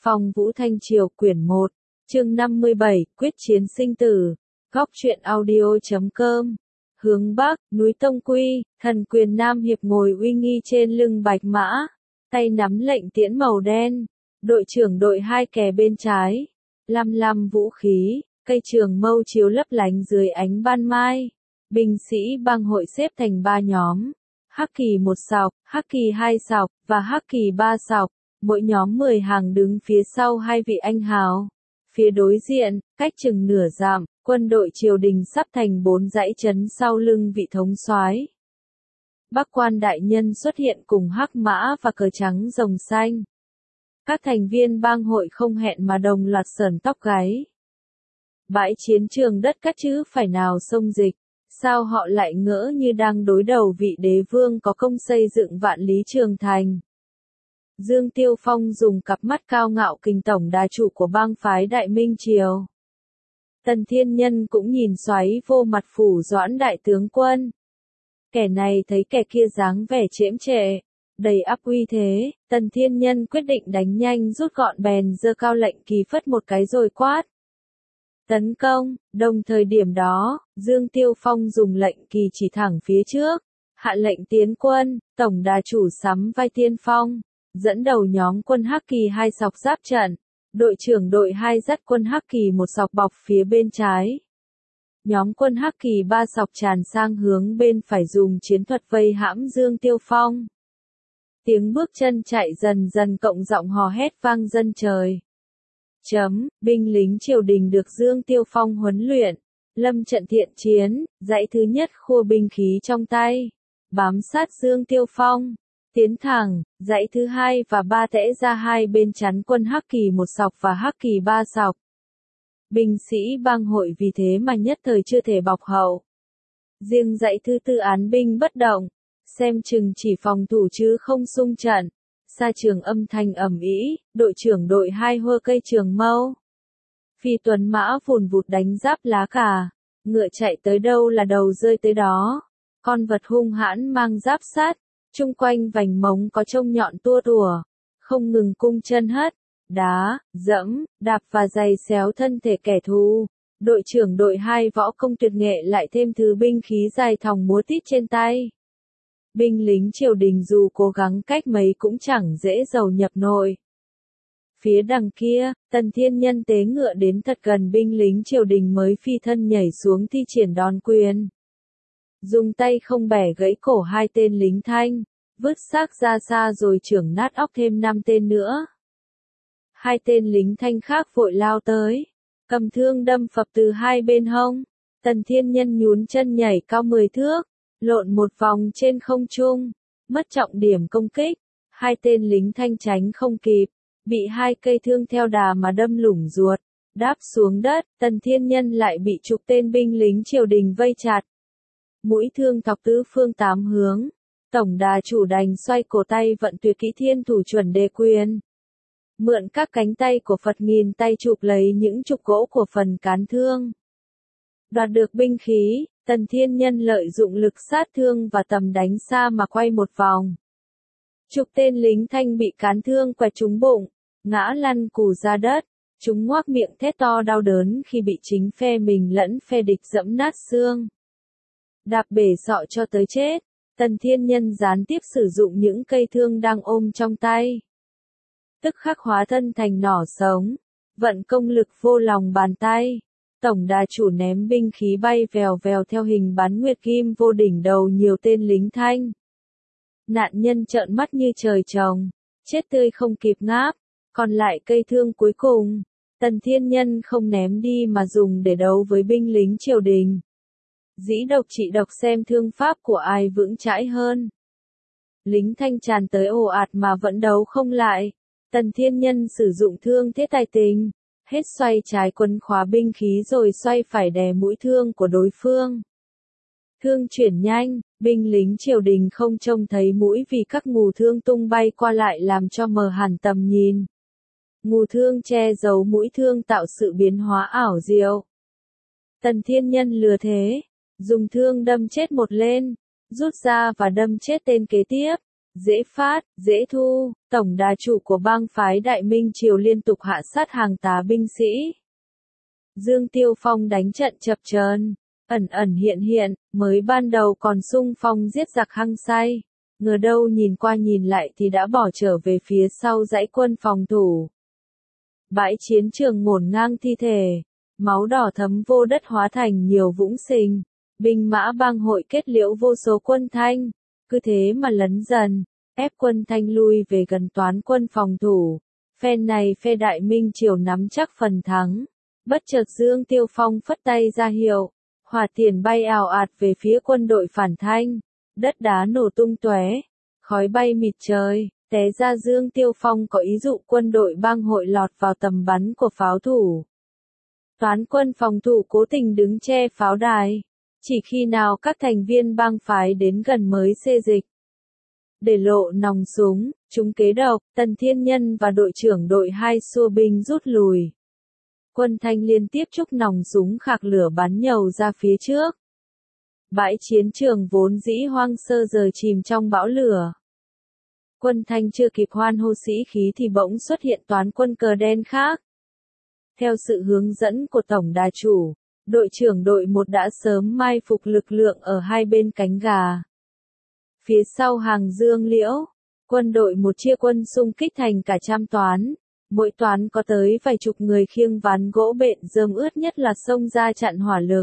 Phong Vũ Thanh Triều quyển 1, chương 57, quyết chiến sinh tử. Góc truyện audio.com. Hướng Bắc, núi Tông Quy, thần quyền Nam Hiệp ngồi uy nghi trên lưng bạch mã, tay nắm lệnh tiễn màu đen. Đội trưởng đội 2 kè bên trái, lăm vũ khí, cây trường mâu chiếu lấp lánh dưới ánh ban mai. Binh sĩ bang hội xếp thành 3 nhóm, hắc kỳ 1 sọc, hắc kỳ 2 sọc, và hắc kỳ 3 sọc, mỗi nhóm 10 hàng đứng phía sau 2 vị anh hào. Phía đối diện, cách chừng nửa dặm, quân đội triều đình sắp thành 4 dãy trấn sau lưng vị thống soái. Bắc quan đại nhân xuất hiện cùng hắc mã và cờ trắng rồng xanh. Các thành viên bang hội không hẹn mà đồng loạt sởn tóc gáy. Bãi chiến trường đất cát chứ phải nào sông dịch, sao họ lại ngỡ như đang đối đầu vị đế vương có công xây dựng vạn lý trường thành. Dương Tiêu Phong dùng cặp mắt cao ngạo kình tổng đà chủ của bang phái Đại Minh Triều. Tần Thiên Nhân cũng nhìn xoáy vô mặt phủ Doãn đại tướng quân. Kẻ này thấy kẻ kia dáng vẻ chễm trệ, đầy ắp uy thế, Tần Thiên Nhân quyết định đánh nhanh rút gọn bèn giơ cao lệnh kỳ phất một cái rồi quát. Tấn công, đồng thời điểm đó, Dương Tiêu Phong dùng lệnh kỳ chỉ thẳng phía trước, hạ lệnh tiến quân, tổng đà chủ sắm vai tiên phong, dẫn đầu nhóm quân hắc kỳ 2 sọc giáp trận, đội trưởng đội 2 dắt quân hắc kỳ 1 sọc bọc phía bên trái. Nhóm quân hắc kỳ 3 sọc tràn sang hướng bên phải dùng chiến thuật vây hãm Dương Tiêu Phong. Tiếng bước chân chạy dần dần cộng giọng hò hét vang dân trời. Binh lính triều đình được Dương Tiêu Phong huấn luyện, lâm trận thiện chiến, dãy thứ nhất khua binh khí trong tay, bám sát Dương Tiêu Phong, tiến thẳng, dãy thứ 2 và 3 tẽ ra hai bên chắn quân hắc kỳ 1 sọc và hắc kỳ 3 sọc. Binh sĩ bang hội vì thế mà nhất thời chưa thể bọc hậu. Riêng dãy thứ 4 án binh bất động, xem chừng chỉ phòng thủ chứ không xung trận. Xa trường âm thanh ầm ĩ, đội trưởng đội 2 hơ cây trường mâu. Phi tuấn mã vùn vụt đánh giáp lá cà, ngựa chạy tới đâu là đầu rơi tới đó. Con vật hung hãn mang giáp sắt, chung quanh vành móng có trông nhọn tua tủa, không ngừng cung chân hất, đá, dẫm, đạp và giày xéo thân thể kẻ thù. Đội trưởng đội 2 võ công tuyệt nghệ lại thêm thứ binh khí dài thòng múa tít trên tay. Binh lính triều đình dù cố gắng cách mấy cũng chẳng dễ dầu nhập nổi. Phía đằng kia, Tần Thiên Nhân tế ngựa đến thật gần binh lính triều đình mới phi thân nhảy xuống thi triển đòn quyền. Dùng tay không bẻ gãy cổ 2 tên lính Thanh, vứt xác ra xa rồi chưởng nát óc thêm 5 tên nữa. 2 tên lính Thanh khác vội lao tới, cầm thương đâm phập từ 2 bên hông. Tần Thiên Nhân nhún chân nhảy cao 10 thước. Lộn một vòng trên không trung, mất trọng điểm công kích, 2 tên lính Thanh tránh không kịp, bị 2 cây thương theo đà mà đâm lủng ruột, đáp xuống đất. Tần Thiên Nhân lại bị chục tên binh lính triều đình vây chặt. Mũi thương thọc tứ phương 8 hướng, tổng đà chủ đành xoay cổ tay vận tuyệt kỹ thiên thủ chuẩn đề quyền. Mượn các cánh tay của Phật nghìn tay chụp lấy những trục gỗ của phần cán thương. Đoạt được binh khí, Tần Thiên Nhân lợi dụng lực sát thương và tầm đánh xa mà quay một vòng. Chục tên lính Thanh bị cán thương quẹt trúng bụng, ngã lăn cù ra đất, chúng ngoác miệng thét to đau đớn khi bị chính phe mình lẫn phe địch dẫm nát xương. Đạp bể sọ cho tới chết, Tần Thiên Nhân gián tiếp sử dụng những cây thương đang ôm trong tay. Tức khắc hóa thân thành nỏ sống, vận công lực vô lòng bàn tay. Tổng đà chủ ném binh khí bay vèo vèo theo hình bán nguyệt kim vô đỉnh đầu nhiều tên lính Thanh. Nạn nhân trợn mắt như trời trồng, chết tươi không kịp ngáp. Còn lại cây thương cuối cùng, Tần Thiên Nhân không ném đi mà dùng để đấu với binh lính triều đình. Dĩ độc trị độc xem thương pháp của ai vững chãi hơn. Lính Thanh tràn tới ồ ạt mà vẫn đấu không lại. Tần Thiên Nhân sử dụng thương thế tài tình. Hết xoay trái quấn khóa binh khí rồi xoay phải đè mũi thương của đối phương. Thương chuyển nhanh, binh lính triều đình không trông thấy mũi vì các ngù thương tung bay qua lại làm cho mờ hẳn tầm nhìn. Ngù thương che giấu mũi thương tạo sự biến hóa ảo diệu. Tần Thiên Nhân lừa thế, dùng thương đâm chết một lên, rút ra và đâm chết tên kế tiếp, dễ phát, dễ thu, tổng đà chủ của bang phái Đại Minh Triều liên tục hạ sát hàng tá binh sĩ. Dương Tiêu Phong đánh trận chập chờn, ẩn ẩn hiện hiện, mới ban đầu còn xung phong giết giặc hăng say, ngờ đâu nhìn qua nhìn lại thì đã bỏ trở về phía sau dãy quân phòng thủ. Bãi chiến trường ngổn ngang thi thể, máu đỏ thấm vô đất hóa thành nhiều vũng sình, binh mã bang hội kết liễu vô số quân Thanh, cứ thế mà lấn dần, ép quân Thanh lui về gần toán quân phòng thủ. Phe này phe Đại Minh Triều nắm chắc phần thắng, bất chợt Dương Tiêu Phong phất tay ra hiệu, hỏa tiền bay ào ạt về phía quân đội phản Thanh, đất đá nổ tung tóe, khói bay mịt trời. Té ra Dương Tiêu Phong có ý dụ quân đội bang hội lọt vào tầm bắn của pháo thủ. Toán quân phòng thủ cố tình đứng che pháo đài, chỉ khi nào các thành viên bang phái đến gần mới xê dịch. Để lộ nòng súng, chúng kế độc, Tần Thiên Nhân và đội trưởng đội 2 xua binh rút lùi. Quân Thanh liên tiếp trúc nòng súng khạc lửa bắn nhầu ra phía trước. Bãi chiến trường vốn dĩ hoang sơ giờ chìm trong bão lửa. Quân Thanh chưa kịp hoan hô sĩ khí thì bỗng xuất hiện toán quân cờ đen khác. Theo sự hướng dẫn của Tổng đà chủ, đội trưởng đội 1 đã sớm mai phục lực lượng ở hai bên cánh gà. Phía sau hàng Dương Liễu, quân đội 1 chia quân xung kích thành cả trăm toán. Mỗi toán có tới vài chục người khiêng ván gỗ bện rơm ướt nhất là xông ra chặn hỏa lực.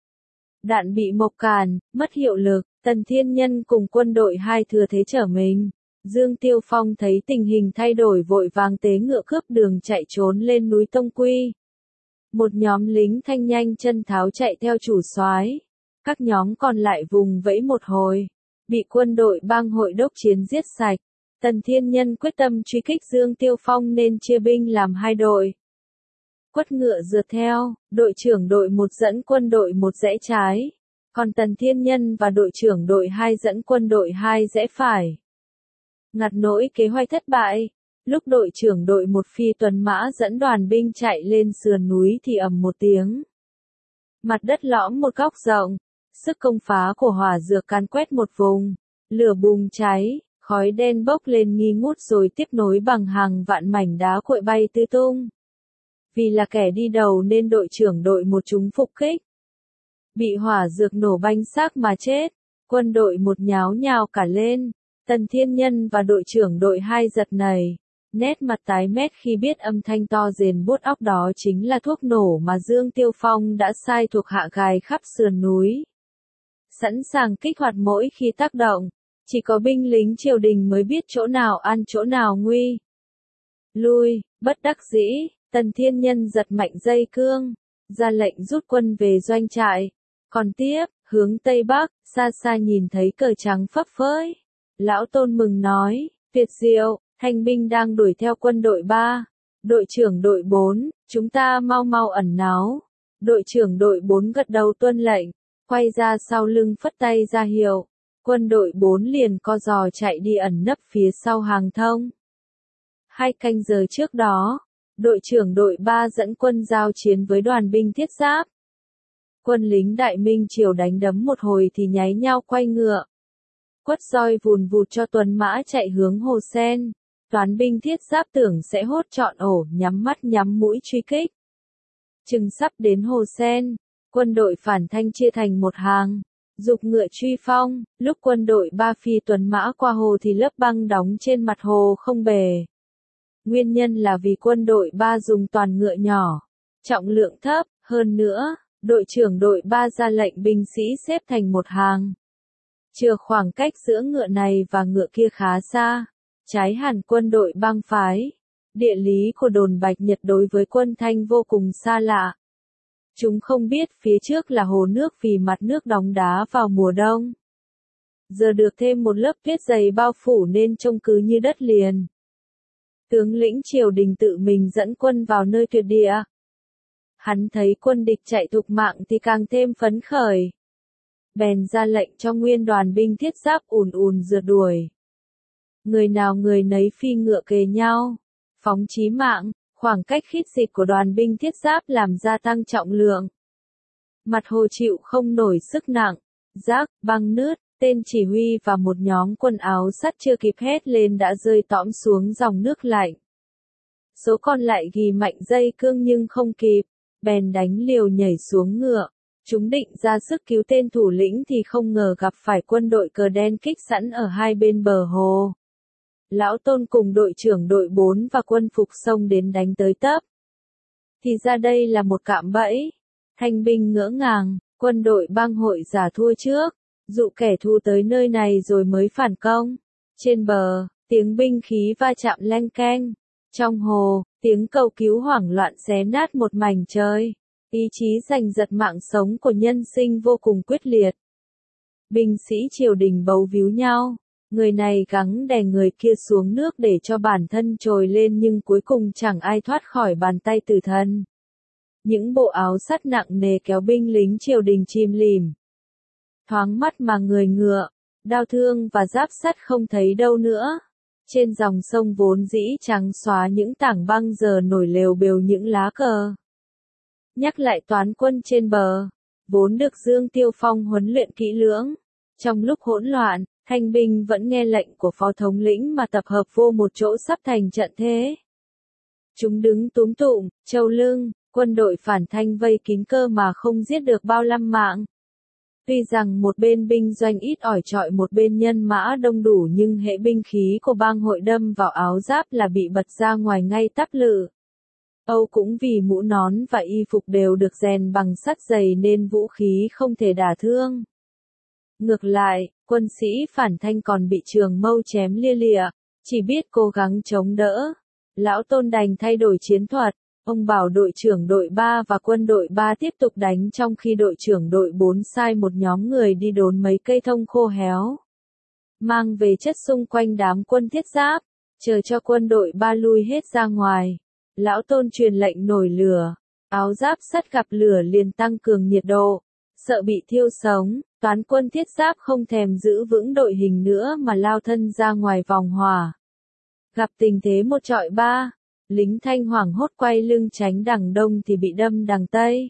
Đạn bị mộc càn, mất hiệu lực, Tần Thiên Nhân cùng quân đội 2 thừa thế trở mình. Dương Tiêu Phong thấy tình hình thay đổi vội vàng tế ngựa cướp đường chạy trốn lên núi Tông Quy. Một nhóm lính Thanh nhanh chân tháo chạy theo chủ soái, các nhóm còn lại vùng vẫy một hồi, bị quân đội bang hội đốc chiến giết sạch. Tần Thiên Nhân quyết tâm truy kích Dương Tiêu Phong nên chia binh làm 2 đội. Quất ngựa rượt theo, đội trưởng đội 1 dẫn quân đội 1 rẽ trái, còn Tần Thiên Nhân và đội trưởng đội 2 dẫn quân đội 2 rẽ phải. Ngặt nỗi kế hoạch thất bại, lúc đội trưởng đội 1 phi tuần mã dẫn đoàn binh chạy lên sườn núi thì ầm một tiếng. Mặt đất lõm một góc rộng, sức công phá của hỏa dược càn quét một vùng, lửa bùng cháy, khói đen bốc lên nghi ngút rồi tiếp nối bằng hàng vạn mảnh đá cuội bay tứ tung. Vì là kẻ đi đầu nên đội trưởng đội 1 chúng phục kích. Bị hỏa dược nổ banh xác mà chết, quân đội 1 nháo nhào cả lên. Tần Thiên Nhân và đội trưởng đội 2 giật nảy, nét mặt tái mét khi biết âm thanh to rền buốt óc đó chính là thuốc nổ mà Dương Tiêu Phong đã sai thuộc hạ gài khắp sườn núi. Sẵn sàng kích hoạt mỗi khi tác động, chỉ có binh lính triều đình mới biết chỗ nào ăn chỗ nào nguy. Lui, bất đắc dĩ, Tần Thiên Nhân giật mạnh dây cương, ra lệnh rút quân về doanh trại. Còn tiếp, hướng Tây Bắc, xa xa nhìn thấy cờ trắng phấp phới. Lão Tôn mừng nói, tuyệt diệu, Thanh binh đang đuổi theo quân đội 3. Đội trưởng đội 4, chúng ta mau mau ẩn náu. Đội trưởng đội 4 gật đầu tuân lệnh, quay ra sau lưng phất tay ra hiệu. Quân đội 4 liền co giò chạy đi ẩn nấp phía sau hàng thông. 2 canh giờ trước đó, đội trưởng đội 3 dẫn quân giao chiến với đoàn binh thiết giáp. Quân lính Đại Minh Triều đánh đấm một hồi thì nháy nhau quay ngựa. Quất roi vùn vụt cho tuần mã chạy hướng Hồ Sen. Toán binh thiết giáp tưởng sẽ hốt trọn ổ, nhắm mắt nhắm mũi truy kích. Chừng sắp đến Hồ Sen, quân đội phản Thanh chia thành một hàng, giục ngựa truy phong. Lúc quân đội 3 phi tuần mã qua hồ thì lớp băng đóng trên mặt hồ không bề. Nguyên nhân là vì quân đội 3 dùng toàn ngựa nhỏ, trọng lượng thấp. Hơn nữa, đội trưởng đội 3 ra lệnh binh sĩ xếp thành một hàng. Chưa khoảng cách giữa ngựa này và ngựa kia khá xa, trái hẳn quân đội bang phái. Địa lý của đồn Bạch Nhật đối với quân Thanh vô cùng xa lạ. Chúng không biết phía trước là hồ nước vì mặt nước đóng đá vào mùa đông. Giờ được thêm một lớp tuyết dày bao phủ nên trông cứ như đất liền. Tướng lĩnh triều đình tự mình dẫn quân vào nơi tuyệt địa. Hắn thấy quân địch chạy thục mạng thì càng thêm phấn khởi. Bèn ra lệnh cho nguyên đoàn binh thiết giáp ùn ùn rượt đuổi. Người nào người nấy phi ngựa kề nhau, phóng chí mạng, khoảng cách khít xịt của đoàn binh thiết giáp làm gia tăng trọng lượng. Mặt hồ chịu không nổi sức nặng, rác, băng nứt, Tên chỉ huy và một nhóm quân áo sắt chưa kịp hét lên đã rơi tõm xuống dòng nước lạnh. Số còn lại ghi mạnh dây cương nhưng không kịp, bèn đánh liều nhảy xuống ngựa. Chúng định ra sức cứu tên thủ lĩnh thì không ngờ gặp phải quân đội cờ đen kích sẵn ở hai bên bờ hồ. Lão Tôn cùng đội trưởng đội 4 và quân phục xông đến đánh tới tấp. Thì ra đây là một cạm bẫy. Thanh binh ngỡ ngàng, quân đội bang hội giả thua trước, dụ kẻ thù tới nơi này rồi mới phản công. Trên bờ, tiếng binh khí va chạm leng keng. Trong hồ, tiếng cầu cứu hoảng loạn xé nát một mảnh trời. Ý chí giành giật mạng sống của nhân sinh vô cùng quyết liệt. Binh sĩ triều đình bấu víu nhau. Người này gắng đè người kia xuống nước để cho bản thân trồi lên nhưng cuối cùng chẳng ai thoát khỏi bàn tay tử thần. Những bộ áo sắt nặng nề kéo binh lính triều đình chìm lìm. Thoáng mắt mà người ngựa, đao thương và giáp sắt không thấy đâu nữa. Trên dòng sông vốn dĩ trắng xóa những tảng băng giờ nổi lều bều những lá cờ. Nhắc lại toán quân trên bờ, vốn được Dương Tiêu Phong huấn luyện kỹ lưỡng. Trong lúc hỗn loạn, thanh binh vẫn nghe lệnh của phó thống lĩnh mà tập hợp vô một chỗ sắp thành trận thế. Chúng đứng túm tụm, trâu lưng, quân đội phản thanh vây kín cơ mà không giết được bao lâm mạng. Tuy rằng một bên binh doanh ít ỏi trọi một bên nhân mã đông đủ nhưng hệ binh khí của bang hội đâm vào áo giáp là bị bật ra ngoài ngay tắp lự. Âu cũng vì mũ nón và y phục đều được rèn bằng sắt dày nên vũ khí không thể đả thương. Ngược lại, quân sĩ phản thanh còn bị trường mâu chém lia lịa, chỉ biết cố gắng chống đỡ. Lão Tôn đành thay đổi chiến thuật, ông bảo đội trưởng đội 3 và quân đội 3 tiếp tục đánh trong khi đội trưởng đội 4 sai một nhóm người đi đốn mấy cây thông khô héo. Mang về chất xung quanh đám quân thiết giáp, chờ cho quân đội 3 lui hết ra ngoài. Lão Tôn truyền lệnh nổi lửa, áo giáp sắt gặp lửa liền tăng cường nhiệt độ, sợ bị thiêu sống, toán quân thiết giáp không thèm giữ vững đội hình nữa mà lao thân ra ngoài vòng hỏa. Gặp tình thế một trọi ba, lính Thanh hoảng hốt quay lưng tránh đằng đông thì bị đâm đằng tây.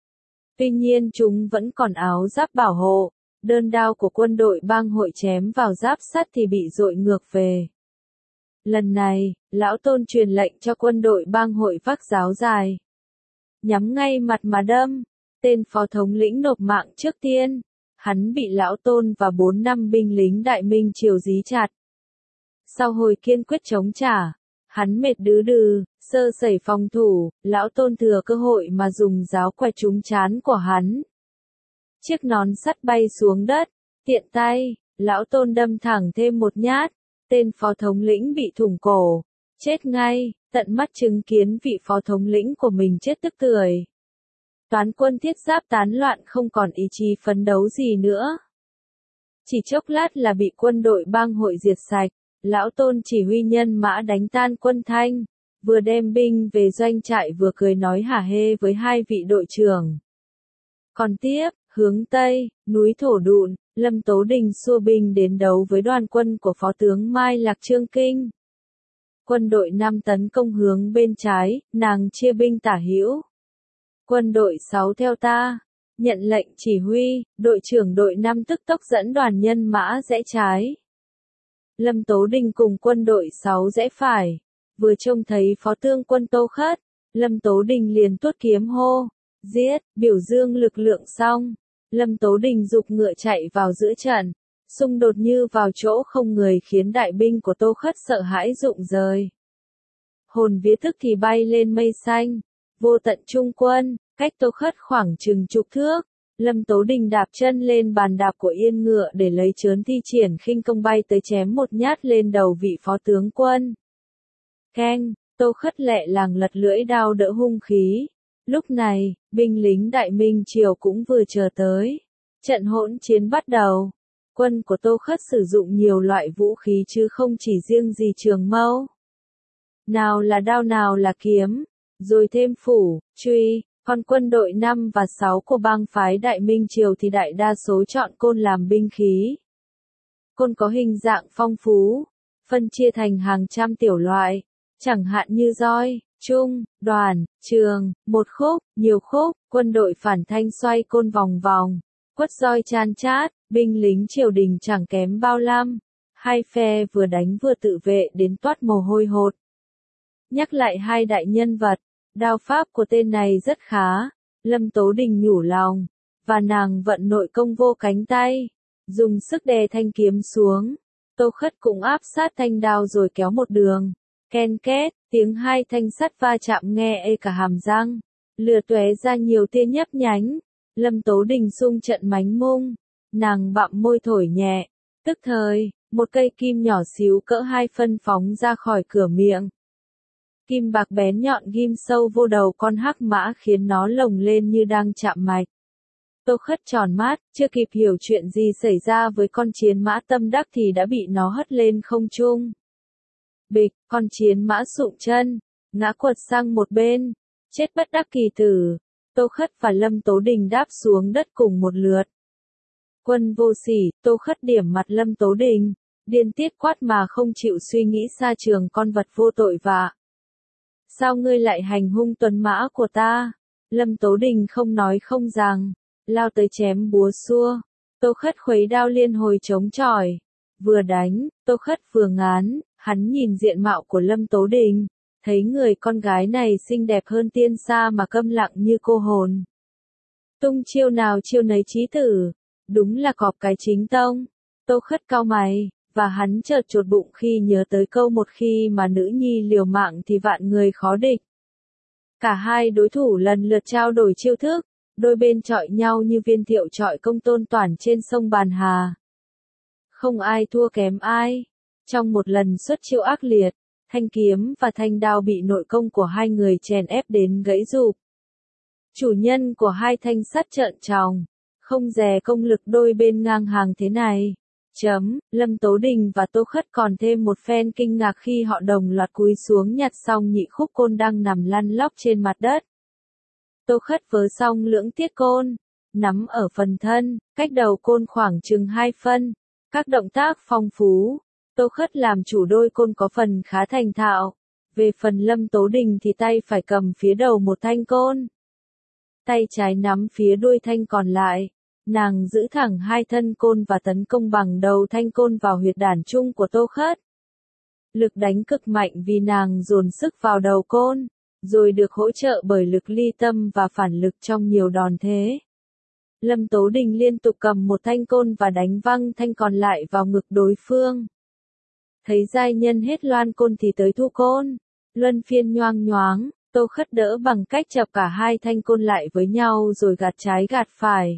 Tuy nhiên chúng vẫn còn áo giáp bảo hộ, đơn đao của quân đội bang hội chém vào giáp sắt thì bị dội ngược về. Lần này, Lão Tôn truyền lệnh cho quân đội bang hội vác giáo dài. Nhắm ngay mặt mà đâm, tên phó thống lĩnh nộp mạng trước tiên. Hắn bị Lão Tôn và 4-5 binh lính Đại Minh triều dí chặt. Sau hồi kiên quyết chống trả, hắn mệt đứ đừ, sơ sẩy phòng thủ, Lão Tôn thừa cơ hội mà dùng giáo quẹt trúng trán của hắn. Chiếc nón sắt bay xuống đất, tiện tay, Lão Tôn đâm thẳng thêm một nhát. Tên phó thống lĩnh bị thủng cổ, chết ngay, tận mắt chứng kiến vị phó thống lĩnh của mình chết tức tưởi. Toán quân thiết giáp tán loạn không còn ý chí phấn đấu gì nữa. Chỉ chốc lát là bị quân đội bang hội diệt sạch, Lão Tôn chỉ huy nhân mã đánh tan quân Thanh, vừa đem binh về doanh trại vừa cười nói hả hê với hai vị đội trưởng. Còn tiếp, hướng Tây, núi Thổ Đụn, Lâm Tố Đình xua binh đến đấu với đoàn quân của Phó tướng Mai Lạc Trương Kinh. Quân đội 5 tấn công hướng bên trái, nàng chia binh tả hữu. Quân đội 6 theo ta, nhận lệnh chỉ huy, đội trưởng đội 5 tức tốc dẫn đoàn nhân mã rẽ trái. Lâm Tố Đình cùng quân đội 6 rẽ phải, vừa trông thấy Phó tướng quân Tô Khất, Lâm Tố Đình liền tuốt kiếm hô, giết, biểu dương lực lượng xong. Lâm Tố Đình giục ngựa chạy vào giữa trận, xung đột như vào chỗ không người khiến đại binh của Tô Khất sợ hãi rụng rời. Hồn vía tức thì bay lên mây xanh, vô tận trung quân, cách Tô Khất khoảng chừng chục thước. Lâm Tố Đình đạp chân lên bàn đạp của yên ngựa để lấy trớn thi triển khinh công bay tới chém một nhát lên đầu vị phó tướng quân. Keng, Tô Khất lẹ làng lật lưỡi đao đỡ hung khí. Lúc này, binh lính Đại Minh triều cũng vừa chờ tới. Trận hỗn chiến bắt đầu. Quân của Tô Khất sử dụng nhiều loại vũ khí chứ không chỉ riêng gì trường mâu. Nào là đao nào là kiếm, rồi thêm phủ, truy, còn quân đội 5 và 6 của bang phái Đại Minh triều thì đại đa số chọn côn làm binh khí. Côn có hình dạng phong phú, phân chia thành hàng trăm tiểu loại, chẳng hạn như roi, trung, đoàn, trường, một khúc, nhiều khúc, quân đội phản thanh xoay côn vòng vòng, quất roi chan chát, binh lính triều đình chẳng kém bao lam. Hai phe vừa đánh vừa tự vệ đến toát mồ hôi hột. Nhắc lại hai đại nhân vật, đao pháp của tên này rất khá, Lâm Tố Đình nhủ lòng, và nàng vận nội công vô cánh tay, dùng sức đè thanh kiếm xuống. Tô Khất cũng áp sát thanh đao rồi kéo một đường, ken két, tiếng hai thanh sắt va chạm nghe ê cả hàm răng, lửa tóe ra nhiều tia nhấp nhánh. Lâm Tố Đình xung trận mánh mung, nàng bặm môi thổi nhẹ, tức thời, một cây kim nhỏ xíu cỡ 2 phân phóng ra khỏi cửa miệng. Kim bạc bén nhọn ghim sâu vô đầu con hắc mã khiến nó lồng lên như đang chạm mạch. Tô Khất tròn mắt, chưa kịp hiểu chuyện gì xảy ra với con chiến mã tâm đắc thì đã bị nó hất lên không trung. Bịch, con chiến mã sụng chân, ngã quật sang một bên, chết bất đắc kỳ tử. Tô Khất và Lâm Tố Đình đáp xuống đất cùng một lượt. Quân vô sỉ, Tô Khất điểm mặt Lâm Tố Đình, điên tiết quát mà không chịu suy nghĩ xa trường con vật vô tội vạ. Sao ngươi lại hành hung tuấn mã của ta? Lâm Tố Đình không nói không rằng, lao tới chém búa xua. Tô Khất khuấy đao liên hồi chống chọi, vừa đánh, Tô Khất vừa ngán, hắn nhìn diện mạo của Lâm Tố Đình, thấy người con gái này xinh đẹp hơn tiên xa mà câm lặng như cô hồn. Tung chiêu nào chiêu nấy chí tử, đúng là cọp cái chính tông. Tô Khất cau mày, và hắn chợt chột bụng khi nhớ tới câu một khi mà nữ nhi liều mạng thì vạn người khó địch. Cả hai đối thủ lần lượt trao đổi chiêu thức, đôi bên chọi nhau như viên thiệu chọi công tôn toàn trên sông Bàn Hà. Không ai thua kém ai. Trong một lần xuất chiêu ác liệt, thanh kiếm và thanh đao bị nội công của hai người chèn ép đến gãy rụp. Chủ nhân của hai thanh sắt trợn tròng, không dè công lực đôi bên ngang hàng thế này. Lâm Tố Đình và Tô Khất còn thêm một phen kinh ngạc khi họ đồng loạt cúi xuống nhặt xong nhị khúc côn đang nằm lăn lóc trên mặt đất. Tô Khất vớ xong lưỡng tiết côn, nắm ở phần thân, cách đầu côn khoảng chừng 2 phân. Các động tác phong phú, Tô Khất làm chủ đôi côn có phần khá thành thạo. Về phần Lâm Tố Đình thì tay phải cầm phía đầu một thanh côn, tay trái nắm phía đuôi thanh còn lại. Nàng giữ thẳng hai thân côn và tấn công bằng đầu thanh côn vào huyệt đản trung của Tô Khất. Lực đánh cực mạnh vì nàng dồn sức vào đầu côn, rồi được hỗ trợ bởi lực ly tâm và phản lực trong nhiều đòn thế. Lâm Tố Đình liên tục cầm một thanh côn và đánh văng thanh còn lại vào ngực đối phương. Thấy giai nhân hết loan côn thì tới thu côn, luân phiên nhoang nhoáng, Tô Khất đỡ bằng cách chập cả hai thanh côn lại với nhau rồi gạt trái gạt phải.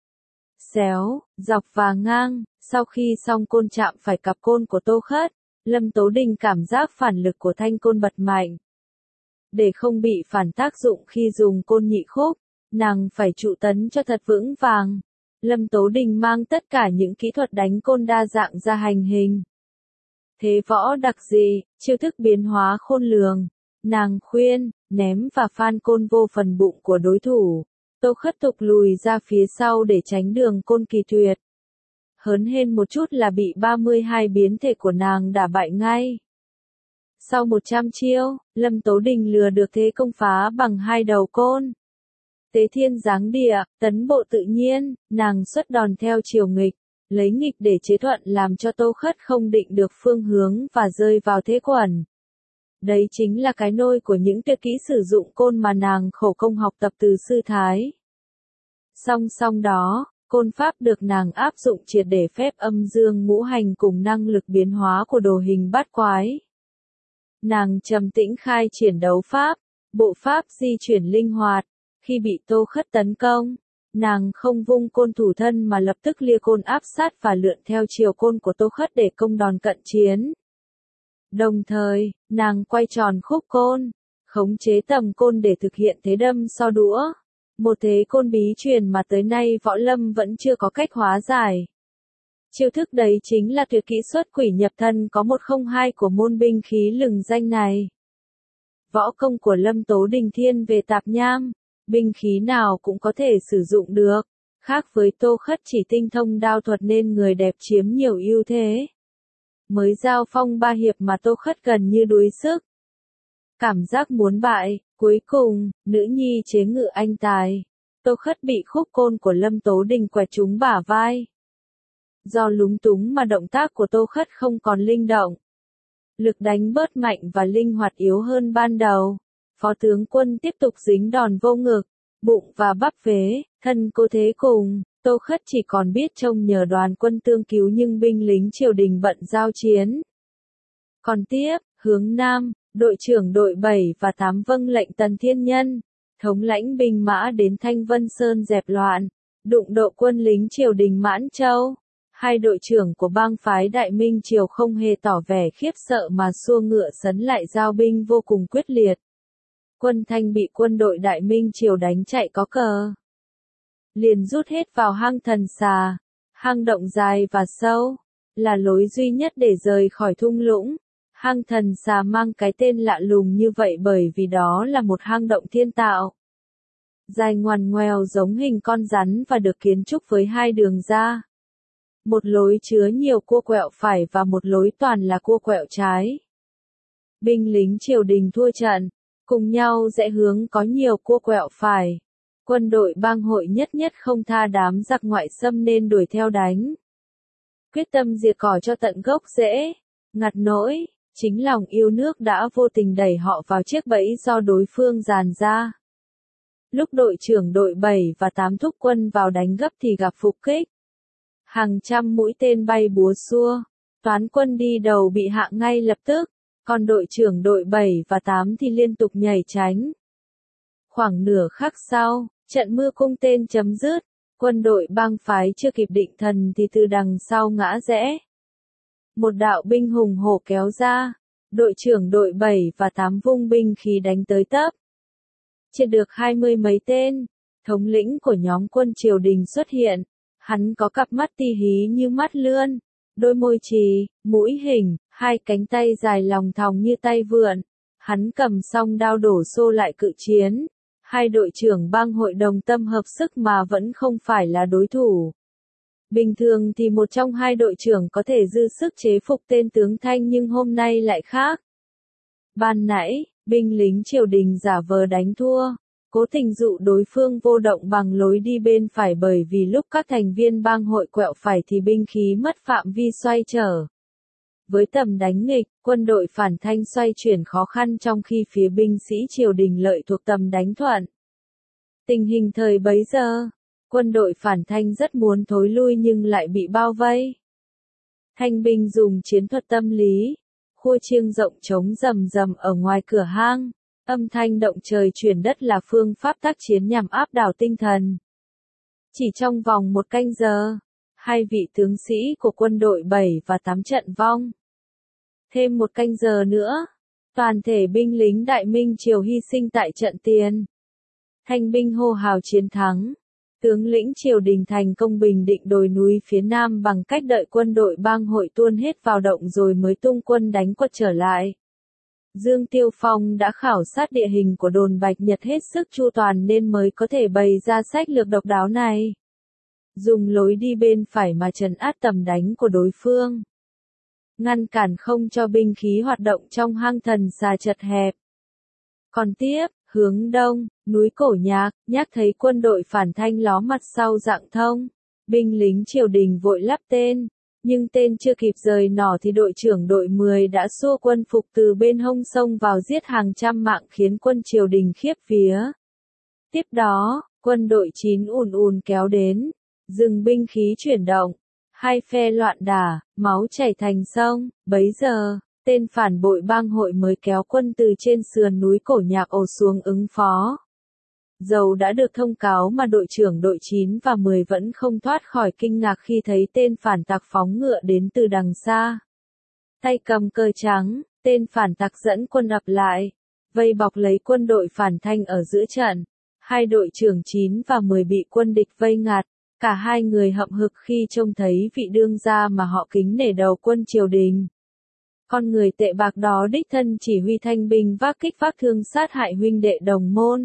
Xéo, dọc và ngang, sau khi xong côn chạm phải cặp côn của Tô Khất, Lâm Tố Đình cảm giác phản lực của thanh côn bật mạnh. Để không bị phản tác dụng khi dùng côn nhị khúc, nàng phải trụ tấn cho thật vững vàng. Lâm Tố Đình mang tất cả những kỹ thuật đánh côn đa dạng ra hành hình. Thế võ đặc dị, chiêu thức biến hóa khôn lường, nàng khuyên, ném và phan côn vô phần bụng của đối thủ. Tô Khất tục lùi ra phía sau để tránh đường côn kỳ tuyệt. Hớn hên một chút là bị 32 biến thể của nàng đả bại ngay. Sau 100 chiêu, Lâm Tố Đình lừa được thế công phá bằng hai đầu côn. Tế thiên giáng địa, tấn bộ tự nhiên, nàng xuất đòn theo chiều nghịch, lấy nghịch để chế thuận làm cho Tô Khất không định được phương hướng và rơi vào thế quẩn. Đấy chính là cái nôi của những tuyệt kỹ sử dụng côn mà nàng khổ công học tập từ sư Thái. Song song đó, côn pháp được nàng áp dụng triệt để phép âm dương ngũ hành cùng năng lực biến hóa của đồ hình bát quái. Nàng trầm tĩnh khai triển đấu pháp, bộ pháp di chuyển linh hoạt. Khi bị Tô Khất tấn công, nàng không vung côn thủ thân mà lập tức lia côn áp sát và lượn theo chiều côn của Tô Khất để công đòn cận chiến. Đồng thời, nàng quay tròn khúc côn, khống chế tầm côn để thực hiện thế đâm so đũa. Một thế côn bí truyền mà tới nay võ lâm vẫn chưa có cách hóa giải. Chiêu thức đấy chính là tuyệt kỹ xuất quỷ nhập thần có 102 của môn binh khí lừng danh này. Võ công của Lâm Tố Đình thiên về tạp nham, binh khí nào cũng có thể sử dụng được. Khác với Tô Khất chỉ tinh thông đao thuật nên người đẹp chiếm nhiều ưu thế. Mới giao phong 3 hiệp mà Tô Khất gần như đuối sức. Cảm giác muốn bại, cuối cùng, nữ nhi chế ngự anh tài. Tô Khất bị khúc côn của Lâm Tố Đình quẹt trúng bả vai. Do lúng túng mà động tác của Tô Khất không còn linh động. Lực đánh bớt mạnh và linh hoạt yếu hơn ban đầu. Phó tướng Quân tiếp tục dính đòn vô ngực, bụng và bắp vế, thân cô thế cùng. Tô Khất chỉ còn biết trông nhờ đoàn quân tương cứu nhưng binh lính triều đình bận giao chiến. Còn tiếp, hướng Nam, đội trưởng đội 7 và 8 vâng lệnh Tần Thiên Nhân, thống lãnh binh mã đến Thanh Vân Sơn dẹp loạn, đụng độ quân lính triều đình Mãn Châu. Hai đội trưởng của bang phái Đại Minh Triều không hề tỏ vẻ khiếp sợ mà xua ngựa sấn lại giao binh vô cùng quyết liệt. Quân Thanh bị quân đội Đại Minh Triều đánh chạy có cờ. Liền rút hết vào hang Thần Xà. Hang động dài và sâu, là lối duy nhất để rời khỏi thung lũng. Hang Thần Xà mang cái tên lạ lùng như vậy bởi vì đó là một hang động thiên tạo. Dài ngoằn ngoèo giống hình con rắn và được kiến trúc với hai đường ra. Một lối chứa nhiều cua quẹo phải và một lối toàn là cua quẹo trái. Binh lính triều đình thua trận, cùng nhau rẽ hướng có nhiều cua quẹo phải. Quân đội bang hội nhất nhất không tha đám giặc ngoại xâm nên đuổi theo đánh. Quyết tâm diệt cỏ cho tận gốc rễ, ngặt nỗi, chính lòng yêu nước đã vô tình đẩy họ vào chiếc bẫy do đối phương dàn ra. Lúc đội trưởng đội 7 và 8 thúc quân vào đánh gấp thì gặp phục kích. Hàng trăm mũi tên bay búa xua, toán quân đi đầu bị hạ ngay lập tức, còn đội trưởng đội 7 và 8 thì liên tục nhảy tránh. Khoảng nửa khắc sau, trận mưa cung tên chấm dứt, quân đội bang phái chưa kịp định thần thì từ đằng sau ngã rẽ. Một đạo binh hùng hổ kéo ra, đội trưởng đội 7 và 8 vung binh khí đánh tới tấp. Triệt được 20 mấy tên, thống lĩnh của nhóm quân triều đình xuất hiện. Hắn có cặp mắt ti hí như mắt lươn, đôi môi trì, mũi hình, hai cánh tay dài lòng thòng như tay vượn. Hắn cầm song đao đổ xô lại cự chiến. Hai đội trưởng bang hội đồng tâm hợp sức mà vẫn không phải là đối thủ. Bình thường thì một trong hai đội trưởng có thể dư sức chế phục tên tướng Thanh nhưng hôm nay lại khác. Ban nãy, binh lính triều đình giả vờ đánh thua, cố tình dụ đối phương vô động bằng lối đi bên phải bởi vì lúc các thành viên bang hội quẹo phải thì binh khí mất phạm vi xoay trở. Với tầm đánh nghịch, quân đội phản Thanh xoay chuyển khó khăn trong khi phía binh sĩ triều đình lợi thuộc tầm đánh thuận. Tình hình thời bấy giờ, quân đội phản Thanh rất muốn thối lui nhưng lại bị bao vây. Thanh binh dùng chiến thuật tâm lý, khua chiêng rộng trống rầm rầm ở ngoài cửa hang. Âm thanh động trời chuyển đất là phương pháp tác chiến nhằm áp đảo tinh thần. Chỉ trong vòng một canh giờ, hai vị tướng sĩ của quân đội 7 và 8 trận vong. Thêm một canh giờ nữa, toàn thể binh lính Đại Minh Triều hy sinh tại trận tiền. Thanh binh hô hào chiến thắng. Tướng lĩnh triều đình thành công bình định đồi núi phía Nam bằng cách đợi quân đội bang hội tuôn hết vào động rồi mới tung quân đánh quật trở lại. Dương Tiêu Phong đã khảo sát địa hình của đồn Bạch Nhật hết sức chu toàn nên mới có thể bày ra sách lược độc đáo này. Dùng lối đi bên phải mà trấn áp tầm đánh của đối phương. Ngăn cản không cho binh khí hoạt động trong hang Thần Xà chật hẹp. Còn tiếp, hướng đông, núi Cổ Nhạc, nhắc thấy quân đội phản Thanh ló mặt sau Rạng Thông. Binh lính triều đình vội lắp tên. Nhưng tên chưa kịp rời nỏ thì đội trưởng đội 10 đã xua quân phục từ bên hông sông vào giết hàng trăm mạng khiến quân triều đình khiếp vía. Tiếp đó, quân đội 9 ùn ùn kéo đến, dừng binh khí chuyển động, hai phe loạn đả, máu chảy thành sông. Bấy giờ, tên phản bội bang hội mới kéo quân từ trên sườn núi Cổ Nhạc ồ xuống ứng phó. Dầu đã được thông cáo mà đội trưởng đội 9 và 10 vẫn không thoát khỏi kinh ngạc khi thấy tên phản tặc phóng ngựa đến từ đằng xa. Tay cầm cờ trắng, tên phản tặc dẫn quân ập lại, vây bọc lấy quân đội phản Thanh ở giữa trận. Hai đội trưởng 9 và 10 bị quân địch vây ngạt, cả hai người hậm hực khi trông thấy vị đương gia mà họ kính nể đầu quân triều đình. Con người tệ bạc đó đích thân chỉ huy thanh binh vác kích vác thương sát hại huynh đệ đồng môn.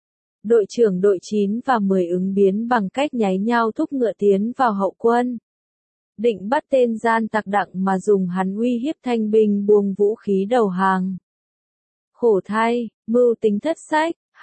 Đội trưởng đội 9 và 10 ứng biến bằng cách nháy nhau thúc ngựa tiến vào hậu quân. Định bắt tên gian tặc đặng mà dùng hắn uy hiếp thanh binh buông vũ khí đầu hàng. Khổ thay, mưu tính thất sách,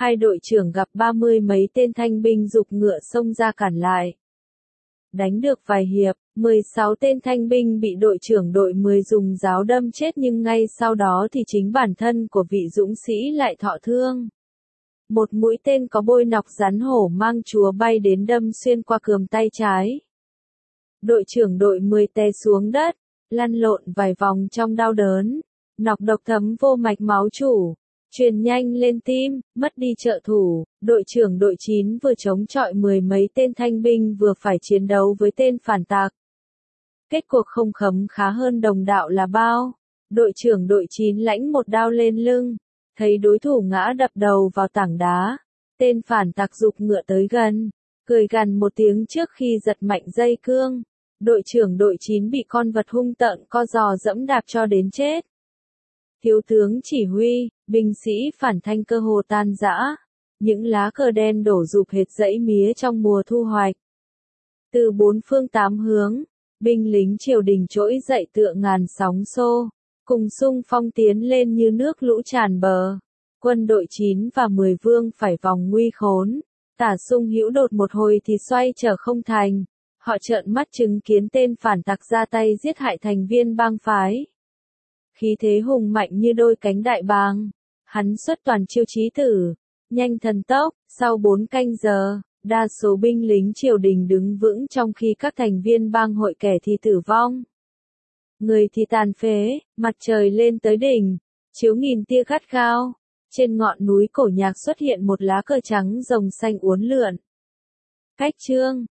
hai đội trưởng gặp 30 mấy tên thanh binh giục ngựa xông ra cản lại. Đánh được vài hiệp, 16 tên thanh binh bị đội trưởng đội 10 dùng giáo đâm chết, nhưng ngay sau đó thì chính bản thân của vị dũng sĩ lại thọ thương. Một mũi tên có bôi nọc rắn hổ mang chúa bay đến đâm xuyên qua cườm tay trái. Đội trưởng đội 10 té xuống đất, lăn lộn vài vòng trong đau đớn. Nọc độc thấm vô mạch máu chủ, truyền nhanh lên tim, mất đi trợ thủ. Đội trưởng đội 9 vừa chống chọi 10 mấy tên thanh binh vừa phải chiến đấu với tên phản tặc. Kết cuộc không khấm khá hơn đồng đạo là bao. Đội trưởng đội 9 lãnh một đao lên lưng, thấy đối thủ ngã đập đầu vào tảng đá. Tên phản tặc giục ngựa tới gần, cười gằn một tiếng trước khi giật mạnh dây cương. Đội trưởng đội 9 bị con vật hung tợn co giò dẫm đạp cho đến chết. Thiếu tướng chỉ huy, binh sĩ phản thanh cơ hồ tan rã. Những lá cờ đen đổ rụp hệt dãy mía trong mùa thu hoạch. Từ bốn phương tám hướng, binh lính triều đình trỗi dậy tựa ngàn sóng xô, cùng xung phong tiến lên như nước lũ tràn bờ. Quân đội 9 và 10 vương phải vòng nguy khốn. Tả Sung Hữu đột một hồi thì xoay trở không thành. Họ trợn mắt chứng kiến tên phản tặc ra tay giết hại thành viên bang phái. Khí thế hùng mạnh như đôi cánh đại bàng. Hắn xuất toàn chiêu chí tử, nhanh thần tốc. Sau 4 canh giờ, đa số binh lính triều đình đứng vững, trong khi các thành viên bang hội kẻ thì tử vong, người thì tàn phế. Mặt trời lên tới đỉnh, chiếu nghìn tia gắt gao. Trên ngọn núi cổ nhạc xuất hiện một lá cờ trắng rồng xanh uốn lượn. Cách chương